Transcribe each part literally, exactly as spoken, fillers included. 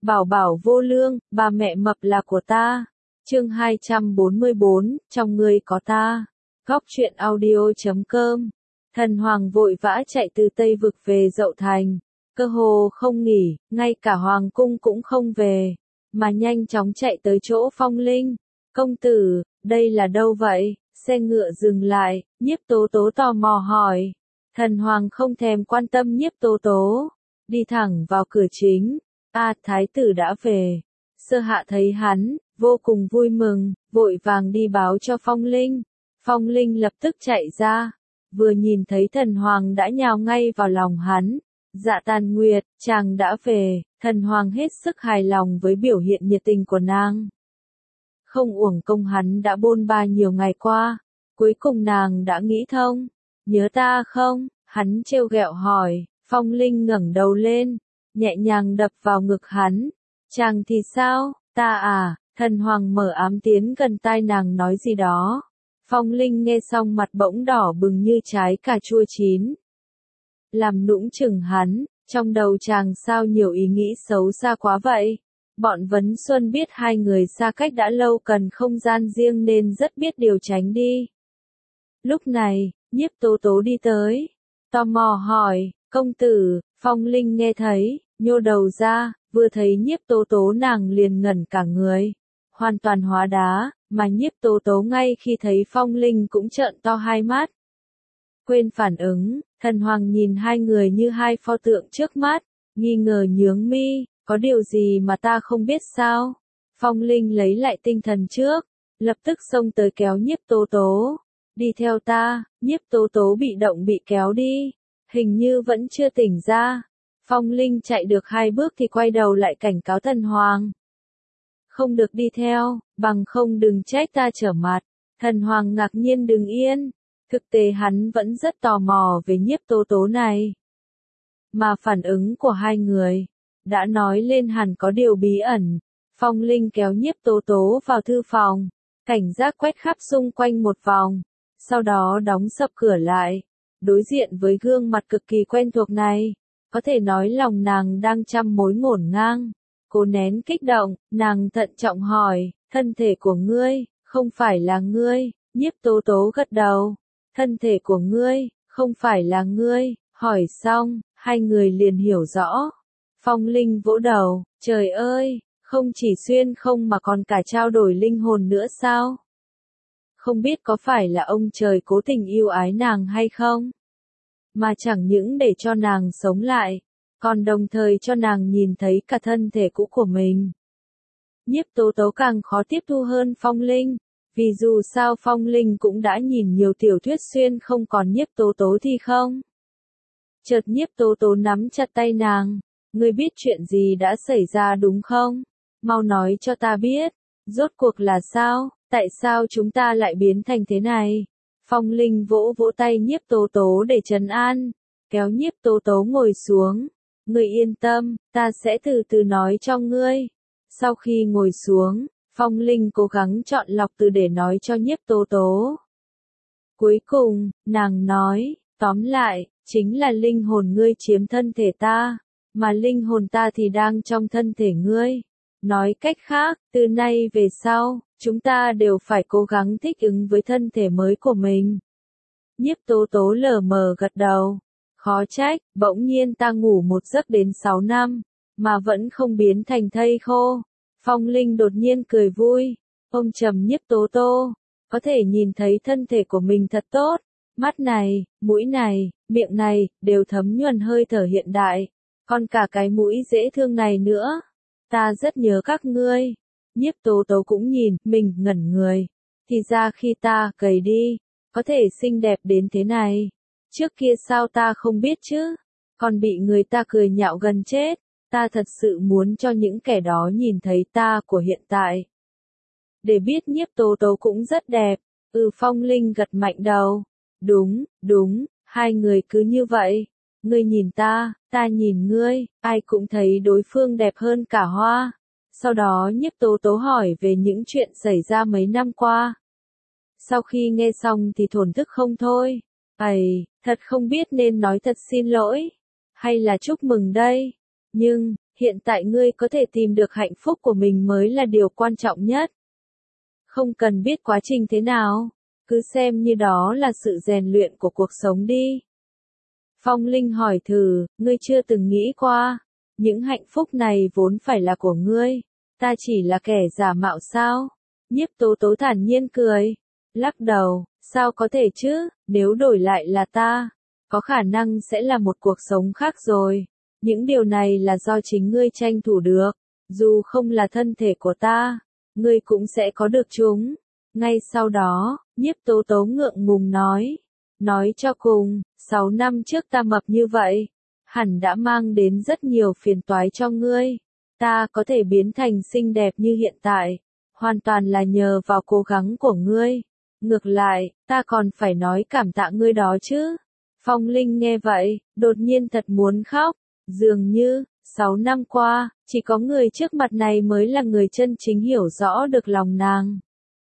Bảo bảo vô lương, bà mẹ mập là của ta. Chương hai trăm bốn mươi bốn, trong người có ta. Góc truyện audio chấm com. Thần Hoàng vội vã chạy từ Tây Vực về Dậu Thành, cơ hồ không nghỉ, ngay cả Hoàng cung cũng không về, mà nhanh chóng chạy tới chỗ Phong Linh. Công tử, đây là đâu vậy? Xe ngựa dừng lại, Nhiếp Tố Tố tò mò hỏi. Thần Hoàng không thèm quan tâm Nhiếp Tố Tố, đi thẳng vào cửa chính. A, thái tử đã về. Sơ hạ thấy hắn, vô cùng vui mừng, vội vàng đi báo cho Phong Linh. Phong Linh lập tức chạy ra, vừa nhìn thấy Thần Hoàng đã nhào ngay vào lòng hắn. Dạ Tàn Nguyệt, chàng đã về. Thần Hoàng hết sức hài lòng với biểu hiện nhiệt tình của nàng. Không uổng công hắn đã bôn ba nhiều ngày qua, cuối cùng nàng đã nghĩ thông. Nhớ ta không? Hắn trêu ghẹo hỏi. Phong Linh ngẩng đầu lên, nhẹ nhàng đập vào ngực hắn. Chàng thì sao? Ta à? Thần Hoàng mở ám tiến gần tai nàng nói gì đó. Phong Linh nghe xong mặt bỗng đỏ bừng như trái cà chua chín. Làm nũng chừng hắn, trong đầu chàng sao nhiều ý nghĩ xấu xa quá vậy. Bọn Vấn Xuân biết hai người xa cách đã lâu cần không gian riêng nên rất biết điều tránh đi. Lúc này, Nhiếp Tố Tố đi tới, tò mò hỏi, công tử. Phong Linh nghe thấy, nhô đầu ra, vừa thấy Nhiếp Tố Tố nàng liền ngẩn cả người, hoàn toàn hóa đá, mà Nhiếp Tố Tố ngay khi thấy Phong Linh cũng trợn to hai mắt. Quên phản ứng, Thần Hoàng nhìn hai người như hai pho tượng trước mắt, nghi ngờ nhướng mi, có điều gì mà ta không biết sao? Phong Linh lấy lại tinh thần trước, lập tức xông tới kéo Nhiếp Tố Tố. Đi theo ta. Nhiếp Tố Tố bị động bị kéo đi, hình như vẫn chưa tỉnh ra. Phong Linh chạy được hai bước thì quay đầu lại cảnh cáo Thần Hoàng. Không được đi theo, bằng không đừng trách ta trở mặt. Thần Hoàng ngạc nhiên đứng yên, thực tế hắn vẫn rất tò mò về Nhiếp Tố Tố này. Mà phản ứng của hai người đã nói lên hẳn có điều bí ẩn. Phong Linh kéo Nhiếp Tố Tố vào thư phòng, cảnh giác quét khắp xung quanh một vòng, sau đó đóng sập cửa lại. Đối diện với gương mặt cực kỳ quen thuộc này, có thể nói lòng nàng đang trăm mối ngổn ngang. Cố nén kích động, nàng thận trọng hỏi, thân thể của ngươi, không phải là ngươi. Nhiếp Tố Tố gật đầu, thân thể của ngươi, không phải là ngươi. Hỏi xong, hai người liền hiểu rõ. Phong Linh vỗ đầu, trời ơi, không chỉ xuyên không mà còn cả trao đổi linh hồn nữa sao? Không biết có phải là ông trời cố tình yêu ái nàng hay không? Mà chẳng những để cho nàng sống lại, còn đồng thời cho nàng nhìn thấy cả thân thể cũ của mình. Nhiếp Tố Tố càng khó tiếp thu hơn Phong Linh, vì dù sao Phong Linh cũng đã nhìn nhiều tiểu thuyết xuyên không, còn Nhiếp Tố Tố thì không. Chợt Nhiếp Tố Tố nắm chặt tay nàng, ngươi biết chuyện gì đã xảy ra đúng không? Mau nói cho ta biết, rốt cuộc là sao, tại sao chúng ta lại biến thành thế này? Phong Linh vỗ vỗ tay Nhiếp Tố Tố để trấn an, kéo Nhiếp Tố Tố ngồi xuống. Ngươi yên tâm, ta sẽ từ từ nói cho ngươi. Sau khi ngồi xuống, Phong Linh cố gắng chọn lọc từ để nói cho Nhiếp Tố Tố. Cuối cùng, nàng nói, tóm lại, chính là linh hồn ngươi chiếm thân thể ta, mà linh hồn ta thì đang trong thân thể ngươi. Nói cách khác, từ nay về sau, chúng ta đều phải cố gắng thích ứng với thân thể mới của mình. Nhiếp Tố Tố lờ mờ gật đầu. Khó trách, bỗng nhiên ta ngủ một giấc đến sáu năm, mà vẫn không biến thành thây khô. Phong Linh đột nhiên cười vui, ôm chầm Nhiếp Tố Tố, có thể nhìn thấy thân thể của mình thật tốt. Mắt này, mũi này, miệng này, đều thấm nhuần hơi thở hiện đại, còn cả cái mũi dễ thương này nữa. Ta rất nhớ các ngươi. Nhiếp Tố Tố cũng nhìn, mình ngẩn người. Thì ra khi ta gầy đi, có thể xinh đẹp đến thế này. Trước kia sao ta không biết chứ? Còn bị người ta cười nhạo gần chết. Ta thật sự muốn cho những kẻ đó nhìn thấy ta của hiện tại. Để biết Nhiếp Tố Tố cũng rất đẹp. Ừ, Phong Linh gật mạnh đầu. Đúng, đúng, hai người cứ như vậy. Ngươi nhìn ta, ta nhìn ngươi, ai cũng thấy đối phương đẹp hơn cả hoa. Sau đó Nhiếp Tố Tố hỏi về những chuyện xảy ra mấy năm qua. Sau khi nghe xong thì thổn thức không thôi. Ây, thật không biết nên nói thật xin lỗi, hay là chúc mừng đây. Nhưng, Hiện tại ngươi có thể tìm được hạnh phúc của mình mới là điều quan trọng nhất. Không cần biết quá trình thế nào, cứ xem như đó là sự rèn luyện của cuộc sống đi. Phong Linh hỏi thử, ngươi chưa từng nghĩ qua, những hạnh phúc này vốn phải là của ngươi, ta chỉ là kẻ giả mạo sao? Nhiếp Tố Tố thản nhiên cười, lắc đầu, sao có thể chứ, nếu đổi lại là ta, có khả năng sẽ là một cuộc sống khác rồi. Những điều này là do chính ngươi tranh thủ được, dù không là thân thể của ta, ngươi cũng sẽ có được chúng. Ngay sau đó, Nhiếp Tố Tố ngượng ngùng nói, nói cho cùng, sáu năm trước ta mập như vậy, hẳn đã mang đến rất nhiều phiền toái cho ngươi. Ta có thể biến thành xinh đẹp như hiện tại, hoàn toàn là nhờ vào cố gắng của ngươi. Ngược lại, ta còn phải nói cảm tạ ngươi đó chứ. Phong Linh nghe vậy, đột nhiên thật muốn khóc. Dường như, sáu năm qua, chỉ có người trước mặt này mới là người chân chính hiểu rõ được lòng nàng.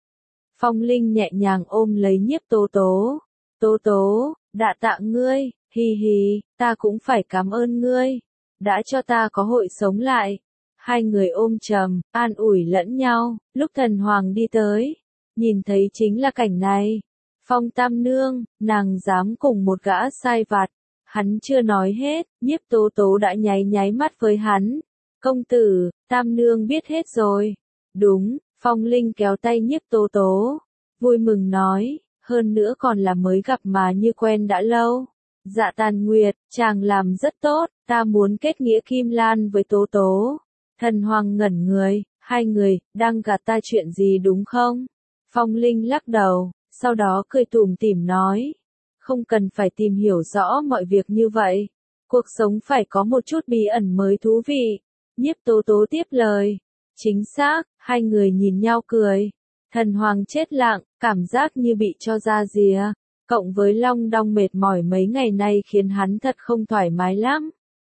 Phong Linh nhẹ nhàng ôm lấy Nhiếp Tố Tố. Tố Tố, đa tạ ngươi, hi hi, ta cũng phải cảm ơn ngươi, đã cho ta có hội sống lại. Hai người ôm chầm, an ủi lẫn nhau, lúc Thần Hoàng đi tới, nhìn thấy chính là cảnh này. Phong Tam Nương, nàng dám cùng một gã sai vặt. Hắn chưa nói hết, Nhiếp Tố Tố đã nháy nháy mắt với hắn. Công tử, Tam Nương biết hết rồi. Đúng, Phong Linh kéo tay Nhiếp Tố Tố, vui mừng nói, hơn nữa còn là mới gặp mà như quen đã lâu. Dạ Tàn Nguyệt, chàng làm rất tốt, ta muốn kết nghĩa Kim Lan với Tố Tố. Thần Hoàng ngẩn người, hai người, đang gạt ta chuyện gì đúng không? Phong Linh lắc đầu, sau đó cười tủm tỉm nói, không cần phải tìm hiểu rõ mọi việc như vậy. Cuộc sống phải có một chút bí ẩn mới thú vị. Nhiếp Tố Tố tiếp lời. Chính xác, hai người nhìn nhau cười. Thần Hoàng chết lặng, cảm giác như bị cho ra rìa. Cộng với long đong mệt mỏi mấy ngày nay khiến hắn thật không thoải mái lắm.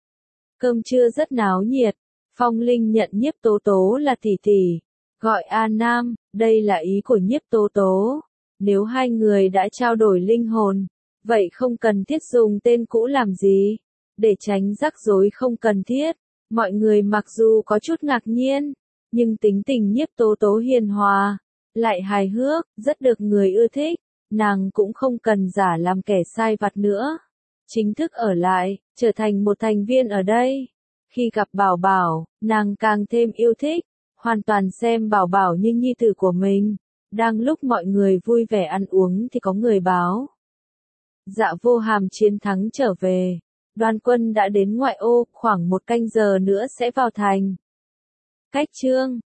Cơm trưa rất náo nhiệt. Phong Linh nhận Nhiếp Tố Tố là tỷ tỷ. Gọi A Nam, đây là ý của Nhiếp Tố Tố. Nếu hai người đã trao đổi linh hồn, vậy không cần thiết dùng tên cũ làm gì, để tránh rắc rối không cần thiết. Mọi người mặc dù có chút ngạc nhiên, nhưng tính tình Nhiếp Tố Tố hiền hòa, lại hài hước, rất được người ưa thích. Nàng cũng không cần giả làm kẻ sai vặt nữa, chính thức ở lại, trở thành một thành viên ở đây. Khi gặp Bảo Bảo, nàng càng thêm yêu thích, hoàn toàn xem Bảo Bảo như nhi tử của mình. Đang lúc mọi người vui vẻ ăn uống thì có người báo. Dạ Vô Hàm chiến thắng trở về. Đoàn quân đã đến ngoại ô, khoảng một canh giờ nữa sẽ vào thành. Cách chương